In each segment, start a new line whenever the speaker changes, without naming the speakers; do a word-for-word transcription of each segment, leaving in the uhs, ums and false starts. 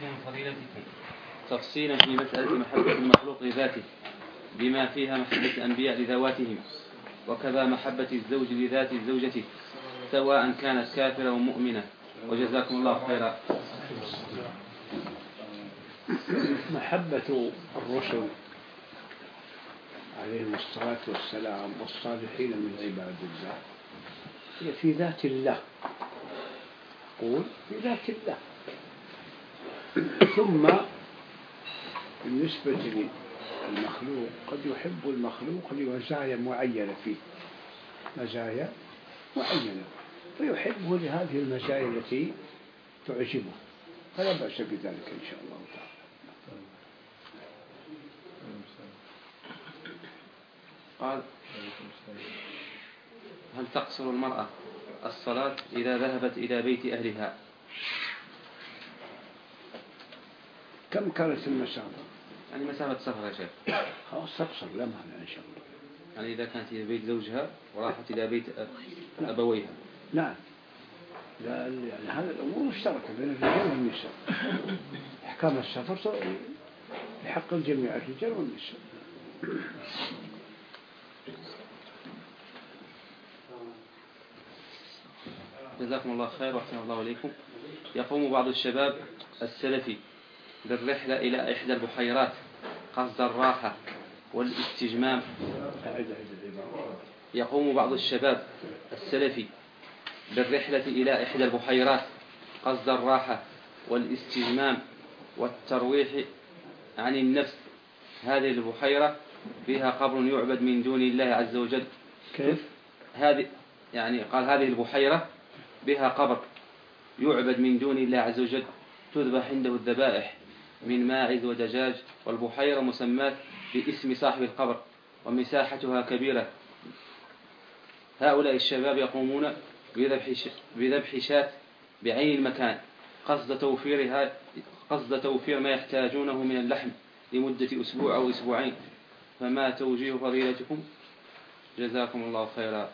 فضيلتكم تفصيلا في مسألة محبة المخلوق لذاته بما فيها محبة الأنبياء لذواتهم، وكذا محبة الزوج لذات زوجته سواء كانت كافرة ومؤمنة. وجزاكم الله خيرا.
محبة الرسل عليهم الصلاة والسلام والصالحين من عباد الله هي في ذات الله، قول في ذات الله. ثم بالنسبة للمخلوق قد يحب المخلوق لمزايا معينة فيه، مزايا معينة فيحبه لهذه المزايا التي تعجبه، فلا بأس بذلك إن شاء الله تعالى.
قال: هل تقصر المرأة الصلاة إذا ذهبت إلى بيت أهلها؟
كم كانت المسافة؟
يعني مسافة سفر يا شيخ.
خلاص تقصر لا مانع إن شاء الله.
يعني إذا كانت إلى بيت زوجها وراحت إلى بيت أبويها.
نعم. لا يعني هذا الأمور مشتركة بين الرجال والنساء. أحكام السفر بحق الجميع الرجال والنساء.
جزاكم الله خير وأحسن الله إليكم. يقوم بعض الشباب السلفي بالرحلة إلى إحدى البحيرات قصد الراحة والاستجمام. يقوم بعض الشباب السلفي بالرحلة إلى إحدى البحيرات قصد الراحة والاستجمام والترويح عن النفس. هذه البحيرة فيها قبر يعبد من دون الله عز وجل.
كيف؟
هذه يعني قال هذه البحيرة بها قبر يعبد من دون الله عز وجل، تذبح عنده الذبائح من ماعز ودجاج، والبحيرة مسمات باسم صاحب القبر ومساحتها كبيرة. هؤلاء الشباب يقومون بذبح شاة بعين المكان قصد توفيرها قصد توفير ما يحتاجونه من اللحم لمدة أسبوع أو أسبوعين، فما توجيه فضيلتكم؟ جزاكم الله خيرا.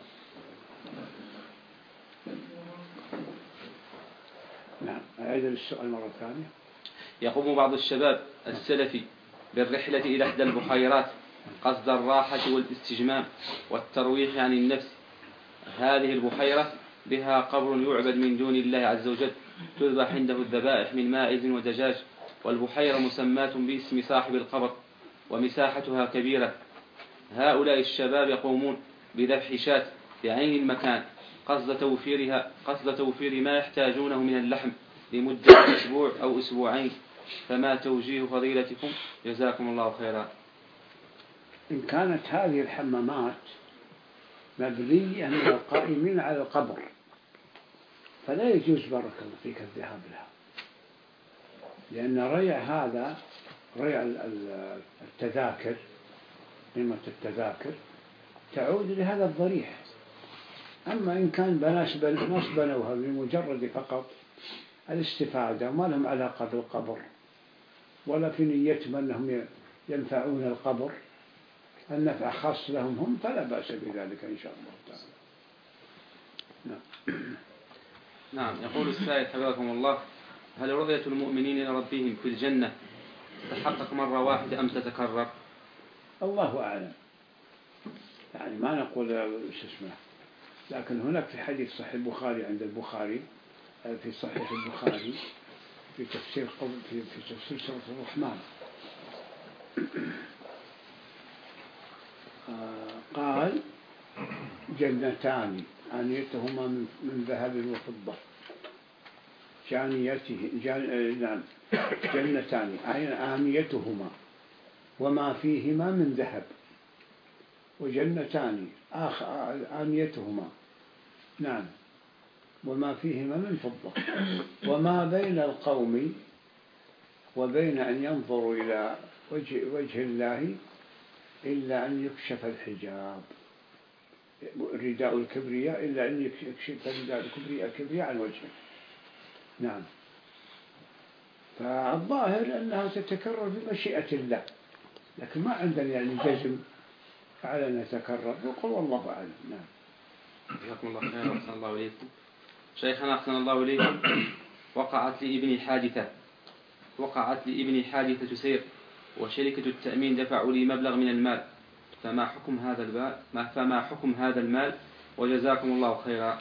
نعم، أعيد السؤال مرة ثانية.
يقوم بعض الشباب السلفي بالرحلة إلى إحدى البحيرات قصد الراحة والاستجمام والترويح عن النفس. هذه البحيرة بها قبر يعبد من دون الله عز وجل، تذبح عنده الذبائح من ماعز ودجاج، والبحيرة مسمات باسم صاحب القبر ومساحتها كبيرة. هؤلاء الشباب يقومون بذبح شاة بعين المكان قصد توفيرها قصد توفير ما يحتاجونه من اللحم لمدة أسبوع أو أسبوعين، فما توجيه فضيلتكم؟ جزاكم الله خيرا.
إن كانت هذه الحمامات مبنية من القائمين على القبر فلا يجوز بارك الله فيك الذهاب لها، لأن ريع هذا ريع التذاكر قيمة التذاكر تعود لهذا الضريح. أما إن كان بناس بنوها بمجرد فقط الاستفادة وما لهم علاقة بالقبر ولا في نيتهم أنهم ينفعون القبر، النفع خاص لهم هم، فلا بأس بذلك إن شاء الله تعالى.
نعم. نعم. يقول السائل حفظكم الله: هل رؤية المؤمنين لربهم في الجنة تتحقق مرة واحدة أم تتكرر؟
الله أعلم، يعني ما نقول شو اسمه، لكن هناك في حديث صحيح البخاري عند البخاري في صحيح البخاري في تفسير قول في في تفسير سورة الرحمن قال: جنتان آنيتهما من ذهب وفضة جانيته جان نعم جنتان آنيتهما وما فيهما من ذهب، وجنتان آنيتهما نعم وما فيهما من فضة، وما بين القوم وبين أن ينظروا إلى وجه, وجه الله إلا أن يكشف الحجاب رداء الكبرياء، إلا أن يكشف رداء الكبرياء الكبرياء عن وجهه. نعم. فالظاهر أنها تتكرر بمشيئة الله، لكن ما عندنا يعني جزم على أن يتكرر، يقول والله أعلم. نعم.
جزاكم الله خيرا وأحسن الله إليكم. شيخنا أحسن الله إليكم، وقعت لابني حادثة وقعت لابني حادثة سير وشركة التأمين دفعوا لي مبلغ من المال، فما حكم هذا المال ما فما حكم هذا المال وجزاكم الله خيرا.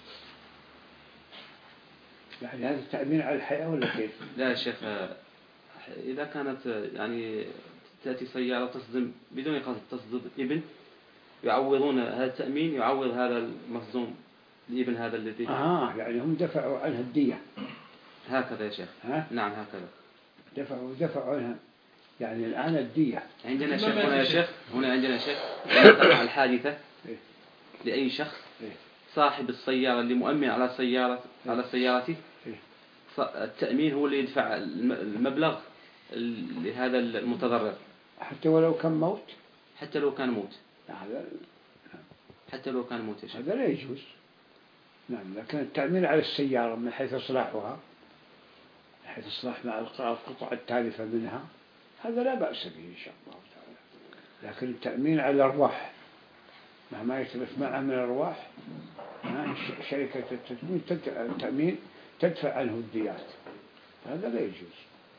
يعني هذا التأمين على الحياة ولا كيف؟
لا يا شيخ، إذا كانت يعني تأتي سيارة تصدم بدون قصد تصدم ابن، يعوضون هذا التأمين يعوض هذا المصدوم الابن هذا الذي
آه يعني هم دفعوا عنها الدية.
هكذا يا شيخ.
ها؟
نعم هكذا
دفعوا دفعوا عنها يعني الآن الدية.
عندنا شيخ هنا يا شيخ هنا عندنا شيخ الحادثة لأي شخص صاحب السيارة اللي مؤمن على سيارة على سيارته، التأمين هو اللي يدفع المبلغ لهذا المتضرر
حتى ولو كان موت.
حتى لو كان موت.
هذا
حتى لو كان موت.
هذا لا يجوز. نعم، لكن التأمين على السيارة من حيث إصلاحها، من حيث إصلاح مع القطع التالفة منها، هذا لا بأس به إن شاء الله تعالى. لكن التأمين على الأرواح مهما يتلف معه من الأرواح، شركة التأمين تدفع عنه الديات، هذا لا يجوز.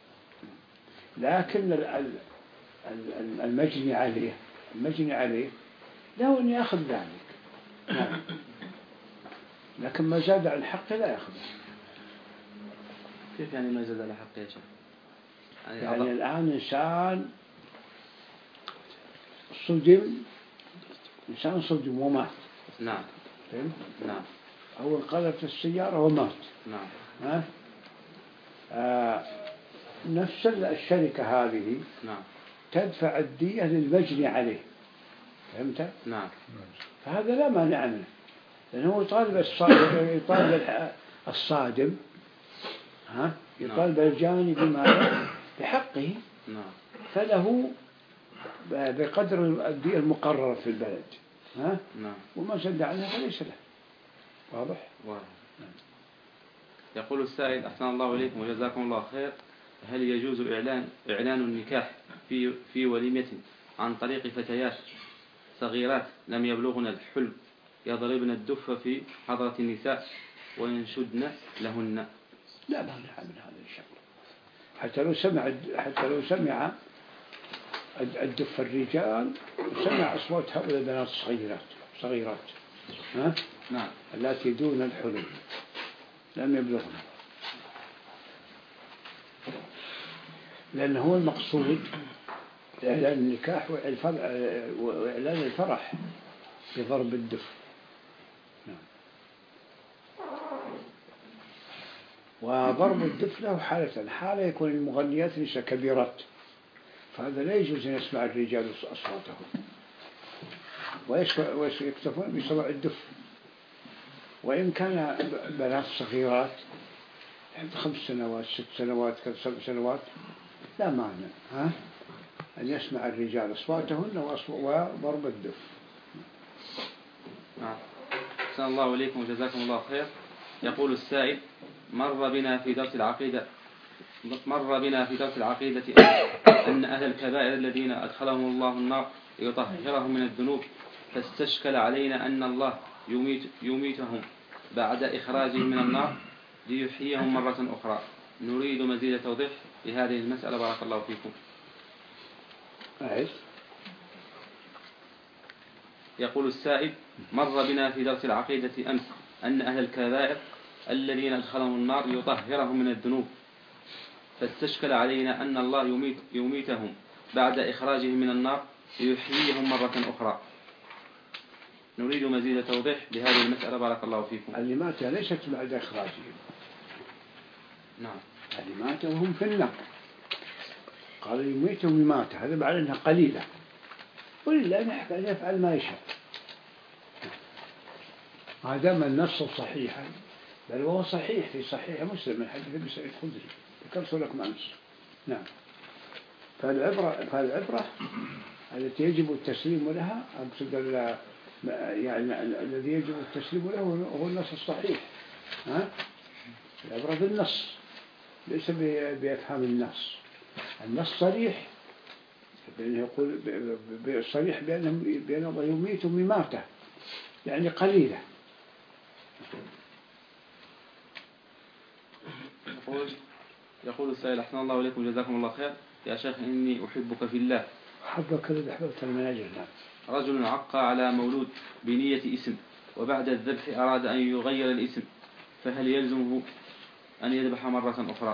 لكن المجني عليه المجني عليه له أن يأخذ ذلك. نعم. لكن ما زاد عن حقه لا يأخذه.
كيف يعني ما زاد على حقه يا شيخ؟
يعني, يعني الآن إنسان صدم إنسان صدم ومات.
نعم.
فهم؟
نعم.
أو انقلبت السيارة ومات.
نعم.
ها؟ آه نفس الشركة هذه
نعم.
تدفع الدية للمجني عليه. فهمت؟
نعم.
فهذا لا مانع منه، لأنه يطالب الصادم يطالب الصادم ها يطالب الجاني بما بحقه.
نعم.
فله بقدر الدية المقررة في البلد. ها؟
نعم.
وما زاد عنها فليس له. واضح؟
واضح. نعم. يقول السائل أحسن الله إليكم وجزاكم الله خير، هل يجوز إعلان إعلان النكاح في في وليمة عن طريق فتيات صغيرات لم يبلغن الحلم يضربن الدف في حضرة النساء وينشدن لهن؟
لا مانع من هذا إن شاء الله. حتى لو سمع حتى لو سمع الدف الرجال وسمع أصوات هؤلاء البنات الصغيرات صغيرات ها؟
نعم.
التي دون الحلم لم يبلغن، لأن هو المقصود إعلان النكاح وإعلان الفرح بضرب الدف. نعم. وضرب الدف له حالة حالة يكون المغنيات نساء كبيرات، فهذا لا يجوز أن يسمع الرجال أصواتهم ويكتفون بسماع الدف. وإن كان بنات صغيرات خمس سنوات ست سنوات سبع سنوات لا مانع ها أن يسمع الرجال أصواتهن وضرب الدف.
نعم. أحسن الله إليكم وجزاكم الله خير. يقول السائل: مر بنا في درس العقيدة مر بنا في درس العقيدة أن أهل الكبائر الذين أدخلهم الله النار يطهرهم من الذنوب، فاستشكل علينا أن الله يميت يميتهم بعد إخراجهم من النار ليحييهم مرة أخرى. نريد مزيد توضيح لهذه المسألة بارك الله فيكم.
أعيش.
يقول السائل: مر بنا في درس العقيدة أمس أن أهل الكبائر الذين أدخلهم النار يطهرهم من الذنوب، فاستشكل علينا أن الله يميت يميتهم بعد إخراجهم من النار ليحييهم مرة أخرى. نريد مزيد توضيح لهذه المسألة بارك الله فيكم.
اللي مات ليست بعد إخراجهم.
نعم.
اللي مات وهم في النار قال يميتهم يمات، هذا بعد أنها قليلة، ولله نحب أن يفعل ما يشاء ما دام النص صحيحا، بل هو صحيح في صحيح مسلم من حديث أبي سعيد الخدري ذكرت لكم أمس. نعم. فالعبرة فالعبرة التي يجب التسليم لها يعني الذي يجب التسليم له هو النص الصحيح. ها؟ العبرة بالنص ليس بأفهام النص. النص صريح بأنه يقول صريح بأنه بأن الله يميت مماتة يعني قليلة.
يقول يقول السائل أحسن الله إليكم جزاكم الله خير، يا شيخ إني أحبك في الله.
حبك الذي أحببت من أجله.
رجل عق على مولود بنية اسم، وبعد الذبح أراد أن يغير الاسم، فهل يلزمه أن يذبح مرة أخرى؟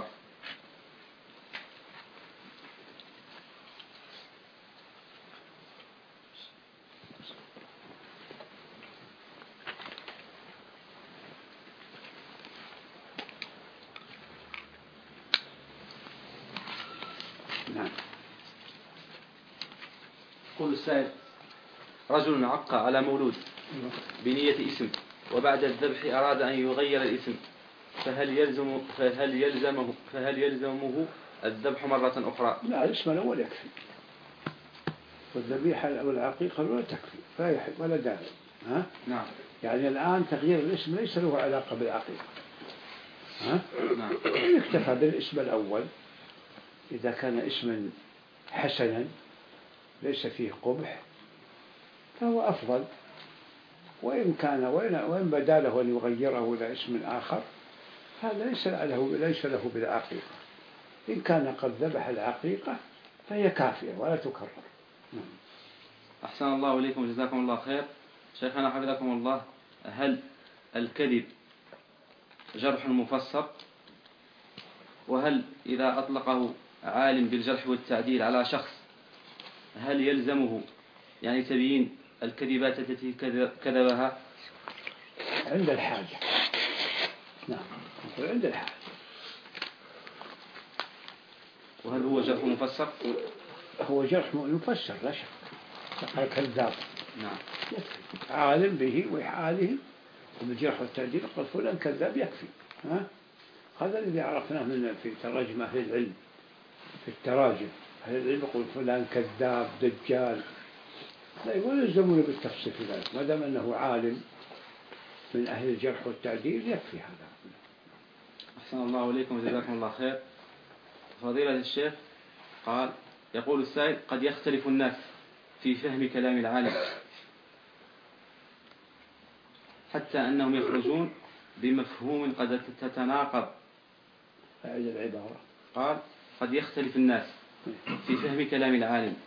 نعم.
يقول السائل رجل عق على مولود بنية اسم، وبعد الذبح أراد أن يغير الاسم، فهل يلزم فهل يلزمه فهل يلزمه الذبح مرة أخرى؟
لا، الاسم الأول يكفي، والذبيحة أو العقيقة الأولى تكفي، لا يحب ولا داعي. ها؟
نعم.
يعني الآن تغيير الاسم ليس له علاقة بالعقيقة. ها؟
نعم.
يكتفى بالاسم الأول إذا كان اسما حسنا ليس فيه قبح فهو أفضل، وإن كان وإن بدا له أن يغيره إلى اسم آخر هذا ليس له ليس له بالعقيقة. إن كان قد ذبح العقيقة فهي كافية ولا تكرر.
أحسن الله إليكم وجزاكم الله خير. شيخنا حفظكم الله، هل الكذب جرح مفسر؟ وهل إذا أطلقه عالم بالجرح والتعديل على شخص هل يلزمه يعني تبيين الكذبات التي كذبها؟
عند الحاجة. نعم، عند الحاجة.
وهل هو جرح مفسر؟
هو جرح مفسر لا شك، كذاب.
نعم.
يكفي عالم به وحاله وبالجرح والتعديل قال فلان كذاب يكفي. ها؟ هذا الذي عرفناه من في تراجم أهل العلم. في التراجم أهل العلم يقول فلان كذاب دجال، لا يلزمون بالتفصيل في ذلك، ما دام أنه عالم من أهل الجرح والتعديل يكفي هذا.
أحسن الله إليكم وجزاكم الله خير. فضيلة الشيخ قال يقول السائل قد يختلف الناس في فهم كلام العالم حتى أنهم يخرجون بمفهوم قد تتناقض.
هذه العبارة.
قال قد يختلف الناس في فهم كلام العالم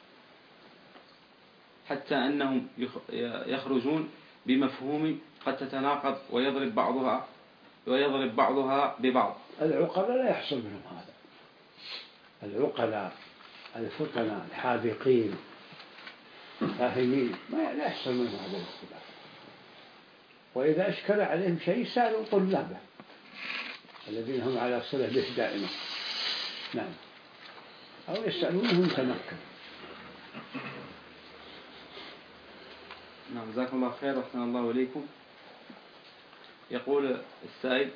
حتى أنهم يخرجون بمفهوم قد تتناقض ويضرب بعضها ويضرب بعضها ببعض.
العقلاء لا يحصل منهم هذا. العقلاء الفطنة الحاذقين فاهمين ما لا يحصل منهم هذا الاختلاف. وإذا أشكل عليهم شيء سألوا طلابه الذين هم على صلة به دائما. نعم. أو يسألونهم تمكن.
نعم. جزاكم الله خير وأحسن الله إليكم. يقول السائل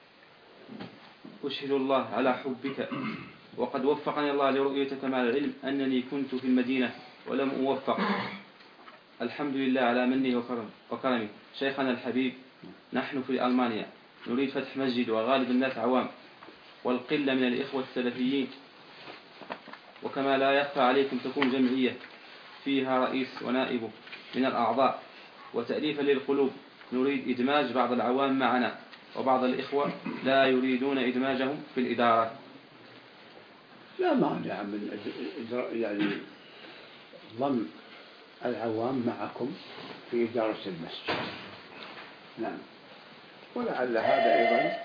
أشهد الله على حبك وقد وفقني الله لرؤيتك مع العلم أنني كنت في المدينة ولم أوفق. الحمد لله على منه وكرمه. شيخنا الحبيب، نحن في ألمانيا نريد فتح مسجد وغالب الناس عوام والقلة من الإخوة السلفيين، وكما لا يخفى عليكم تكون جمعية فيها رئيس ونائبه من الأعضاء وتأليفا للقلوب. نريد إدماج بعض العوام معنا وبعض الإخوة لا يريدون إدماجهم في الإدارة.
لا مانع من يعني ضم العوام معكم في إدارة المسجد. نعم. ولعل هذا أيضا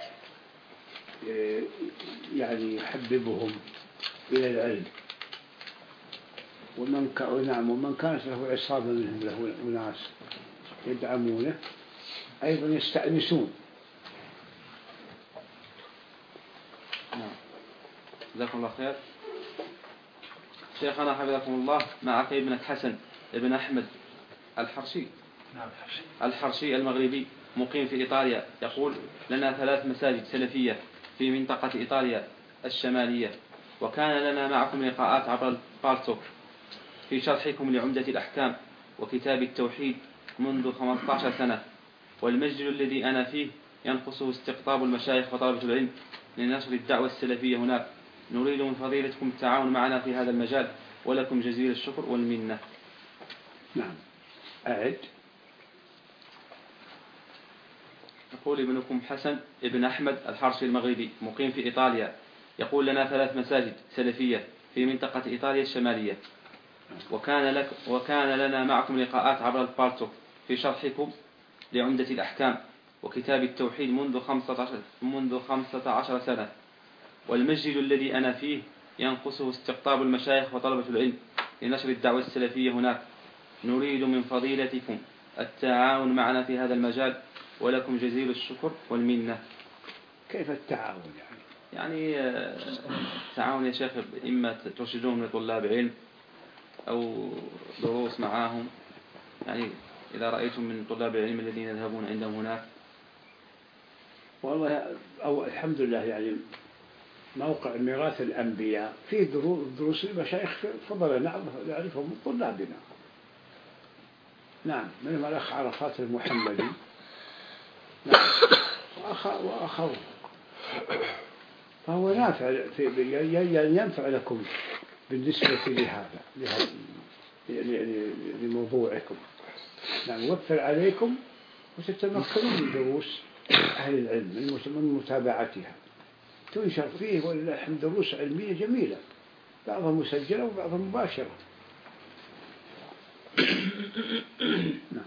يعني يحببهم إلى العلم. ومن كان نعم ومن كانت له عصابة منهم له أناس يدعمونه أيضا يستأنسون.
نعم. جزاكم الله خير. شيخنا حفظكم الله، معك ابنك حسن ابن أحمد الحرشي الحرشي المغربي مقيم في إيطاليا، يقول لنا ثلاث مساجد سلفية في منطقة إيطاليا الشمالية، وكان لنا معكم لقاءات عبر البالتوك في شرحكم لعمدة الأحكام وكتاب التوحيد منذ خمسة عشر سنة، والمسجد الذي أنا فيه ينقصه استقطاب المشايخ وطلبة العلم لنشر الدعوة السلفية هناك. نريد من فضيلتكم التعاون معنا في هذا المجال، ولكم جزيل الشكر والمنة.
نعم. أعد.
يقول ابنكم حسن ابن أحمد الحرشي المغربي مقيم في إيطاليا، يقول لنا ثلاث مساجد سلفية في منطقة إيطاليا الشمالية، وكان, لك وكان لنا معكم لقاءات عبر البالتوك في شرحكم لعمدة الأحكام وكتاب التوحيد منذ خمسة عشر, منذ خمسة عشر سنة، والمسجد الذي أنا فيه ينقصه استقطاب المشايخ وطلبة العلم لنشر الدعوة السلفية هناك. نريد من فضيلتكم التعاون معنا في هذا المجال، ولكم جزيل الشكر والمنة.
كيف التعاون يعني؟
يعني تعاون يا شيخ، إما ترشدون لطلاب علم أو دروس معاهم، يعني إذا رأيتم من طلاب العلم الذين يذهبون عندهم هناك.
والله أو الحمد لله يعني موقع ميراث الأنبياء فيه دروس المشايخ فضلا نعرفهم من طلابنا. نعم، منهم الأخ عرفات المحمدي، نعم، وآخر، فهو نافع في ينفع لكم بالنسبة لهذا لموضوعكم. نعم، يوفر عليكم وتتمكنون من دروس أهل العلم من متابعتها، تنشر فيه ولله الحمد دروس علمية جميلة، بعضها مسجلة وبعضها مباشرة. نعم.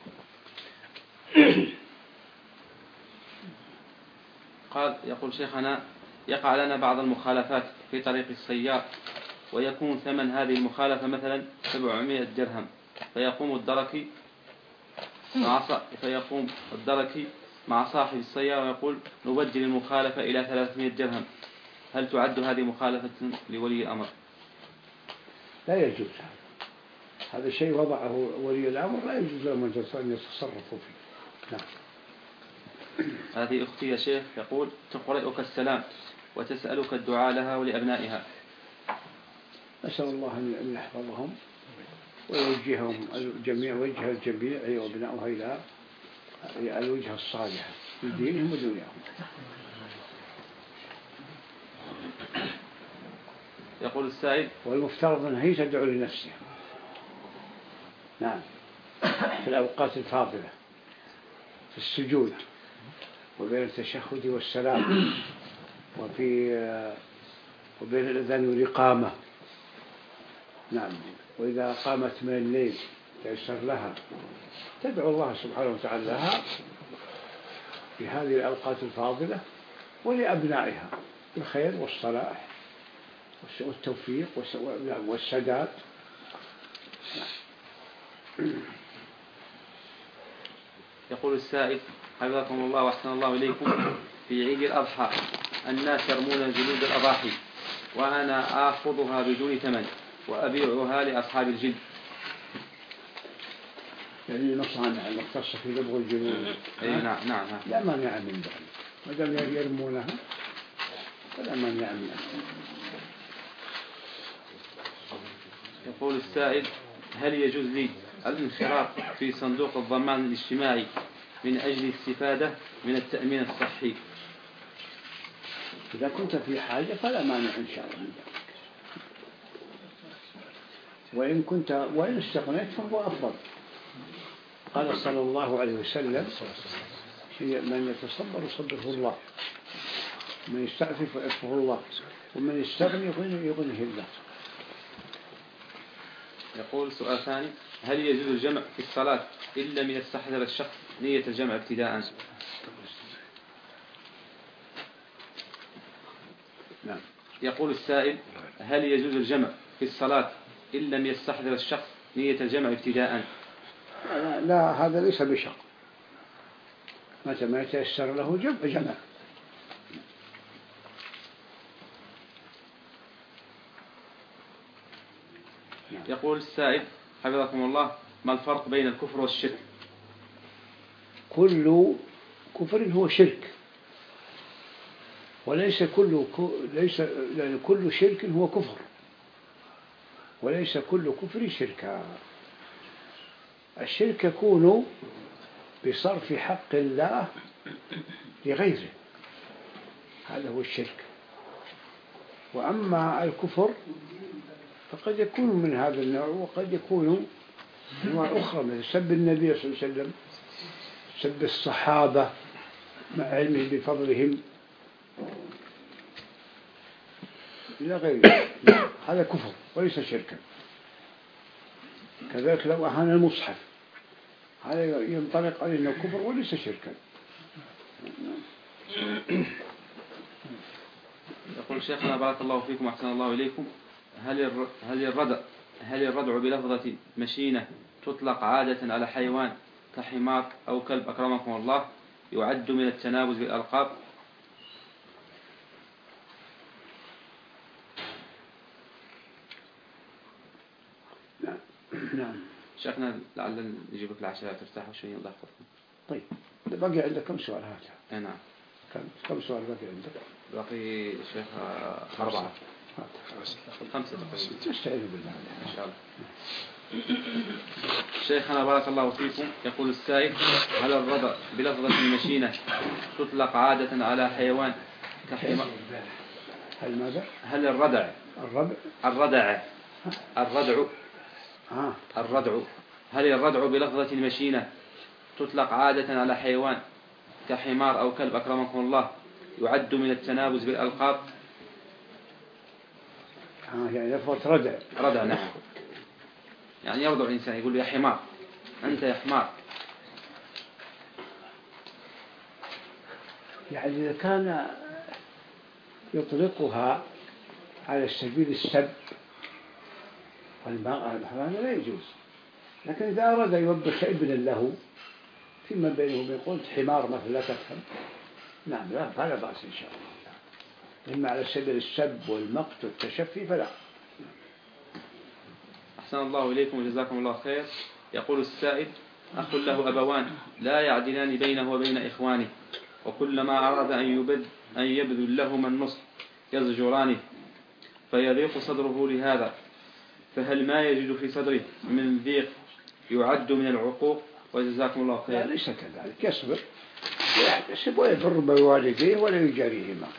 قال يقول شيخنا: يقع لنا بعض المخالفات في طريق السيار، ويكون ثمن هذه المخالفة مثلا سبعمائة درهم، فيقوم الدركي مع فيقوم الدركي مع صاحب السيارة ويقول: نبدل المخالفة إلى ثلاثمائة درهم. هل تعد هذه مخالفة لولي الأمر؟
لا يجوز هذا، هذا شيء وضعه ولي الأمر، لا يجوز لهم أن يتصرفوا فيه. نعم.
هذه أختي يا شيخ يقول: تقرئك السلام وتسألك الدعاء لها ولأبنائها.
نسأل الله أن يحفظهم ويوجههم الجميع، وجه الجميع وابنائها إلى الوجه الصالح في دينهم ودنياهم.
يقول السائل:
والمفترض أن هي تدعو لنفسها. نعم، في الأوقات الفاضلة في السجود وبين التشهد والسلام وفي وبين الأذان والإقامة. نعم، وإذا قامت من الليل تيسر لها تدعو الله سبحانه وتعالى لها في هذه الأوقات الفاضلة ولأبنائها بالخير والصلاح والتوفيق والسداد.
يقول السائل: حفظكم الله وأحسن الله إليكم، في عيد الأضحى الناس يرمون جلود الأضاحي وأنا آخذها بدون ثمن وأبيعها لأصحاب الجلد.
يعني المصانع المختصة في دبغ الجلود.
أي نعم نعم.
لا مانع من ذلك، ما دام يرمونها فلا مانع من ذلك.
يقول السائل: هل يجوز لي الانخراط في صندوق الضمان الاجتماعي من أجل الاستفادة من التأمين الصحي؟
إذا كنت في حاجة فلا مانع إن شاء الله من ذلك، وإن كنت وإن استغنيت فهو أفضل. قال صلى الله عليه وسلم: من يتصبر يصبره الله، من يستعفف يعفه الله، ومن يستغني يغنيه الله.
يقول سؤال ثاني: هل يجوز الجمع في الصلاة إن لم يستحضر الشخص نية الجمع ابتداء؟
نعم.
يقول السائل: هل يجوز الجمع في الصلاة إن لم يستحضر الشخص نية الجمع ابتداء؟
لا, لا، هذا ليس بشرط، متى ما يتيسر له جمع جمع.
يقول السائل: حفظكم الله، ما الفرق بين الكفر والشرك؟
كل كفر هو شرك، وليس كل ليس يعني كل شرك هو كفر، وليس كل كفر شركا. الشرك يكون بصرف حق الله لغيره، هذا هو الشرك. وأما الكفر فقد يكون من هذا النوع، وقد يكون أنواع أخرى، مثل سب النبي صلى الله عليه وسلم، سب الصحابة مع علمه بفضلهم، إلى غيره نعم. هذا كفر وليس شركا. كذلك لو أهان المصحف هذا ينطلق عليه أنه كفر وليس شركا.
يقول شيخنا بارك الله فيكم وأحسن الله إليكم، هل هل الردع هل الردع بلفظة مشينة تطلق عادة على حيوان كحمار أو كلب أكرمكم الله يعد من التنابز بالألقاب؟
نعم.
شيخنا لعل نجيبك العشاء ترتاحوا شوي الله يحفظكم.
طيب باقي عندك كم سؤال هذا؟
نعم.
كم كم سؤال باقي عندك؟
باقي شيخ أربعة خمسة تقريبا.
استعينوا بالله
إن شاء الله. شيخنا بارك الله فيكم، يقول السائل: هل الردع بلفظة المشينة تطلق عادة على حيوان كحمار؟
هل ماذا؟
هل الردع
الردع
الردع الردع
آه.
الردع هل الردع بلفظة المشينة تطلق عادة على حيوان كحمار أو كلب أكرمكم الله يعد من التنابز بالألقاب؟
آه يعني لفظة ردع.
ردع نعم. يعني يرضع الإنسان يقول له يا حمار، أنت يا حمار.
يعني إذا كان يطلقها على سبيل السب هذا لا يجوز. لكن إذا أراد يوبخ ابنا له فيما بينه وبين قلت حمار مثلا لا تفهم، نعم لا فلا بأس إن شاء الله. إما على سبيل السب والمقت والتشفي فلا.
أحسن الله إليكم وجزاكم الله خير. يقول السائل: أخ له أبوان لا يعدلان بينه وبين إخوانه، وكلما أراد أن يبذل أن يبذل لهما النصح يزجرانه فيضيق صدره لهذا، فهل ما يجد في صدره من ضيق يعد من العقوق؟ وجزاكم الله خير.
لا ليس كذلك، يصبر يحتسب ويبر بوالديه ولا يجاريهما.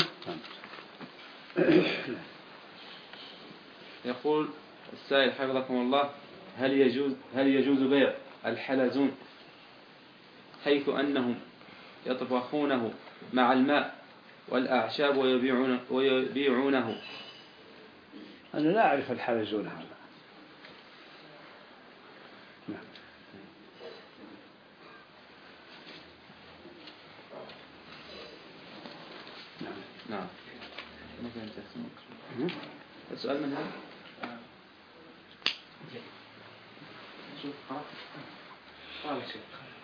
يقول السائل حفظكم الله: هل يجوز هل يجوز بيع الحلزون حيث أنهم يطبخونه مع الماء والأعشاب ويبيعونه, ويبيعونه؟
أنا لا أعرف الحلزون هذا. نعم.
نعم. نعم. السؤال من هذا؟ شوف قال شيء.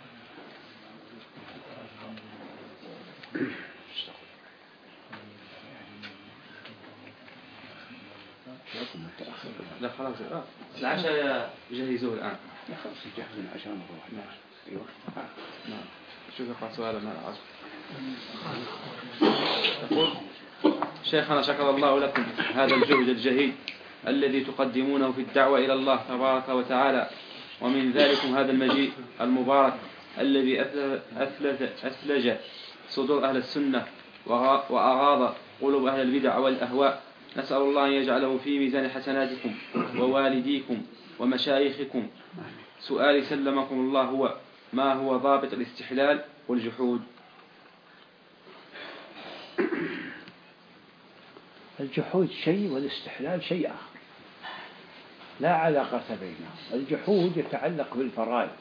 لا خلاص العشاء جهزوه الآن.
لا خلاص جهزنا عشان نروح. نعم. أيوة.
نعم. شوف يقرأ سؤالا من العصر. يقول: شيخنا شكر الله لكم هذا الجهد الجهيد الذي تقدمونه في الدعوة إلى الله تبارك وتعالى، ومن ذلكم هذا المجيء المبارك الذي أثلج, أثلج صدور أهل السنة وأغاض قلوب أهل البدع والأهواء. نسأل الله أن يجعله في ميزان حسناتكم ووالديكم ومشايخكم. سؤالي سلمكم الله هو: ما هو ضابط الاستحلال والجحود؟
الجحود شيء والاستحلال شيء آخر لا علاقة بينهم. الجحود يتعلق بالفرائض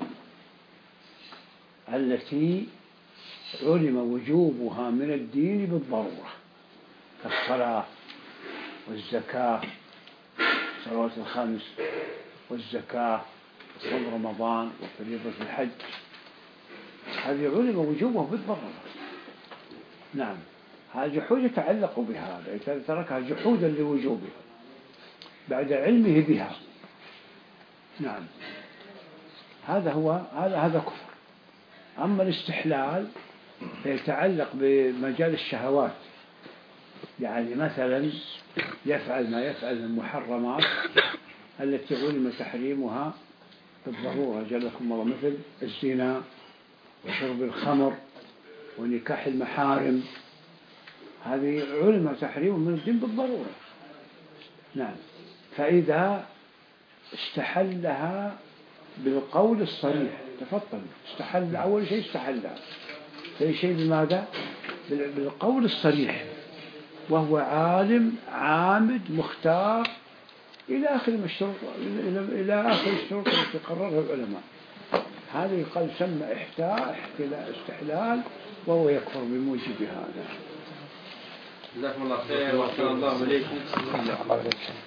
التي علم وجوبها من الدين بالضرورة كالصلاة والزكاة، صلوات الخمس والزكاة وصوم رمضان وفريضة الحج، هذه علم وجوبها بالضرورة. نعم. هذا جحود يتعلق بها، إذا تركها جحودا لوجوبها بعد علمه بها، نعم، هذا هو هذا هذا كفر. أما الاستحلال فيتعلق بمجال الشهوات، يعني مثلا يفعل ما يفعل المحرمات التي علم تحريمها بالضرورة جلكم الله، مثل الزنا وشرب الخمر ونكاح المحارم، هذه علم تحريم من الدين بالضرورة. نعم. فإذا استحلها بالقول الصريح، تفضل، استحل أول شيء استحلها ثاني شيء بماذا؟ بالقول الصريح، وهو عالم عامد مختار إلى آخر الشروط إلى إلى آخر الشروط التي قررها العلماء. هذا يقال سمى استحلال وهو يكفر بموجب هذا.
جزاكم الله خير وأحسن الله إليكم.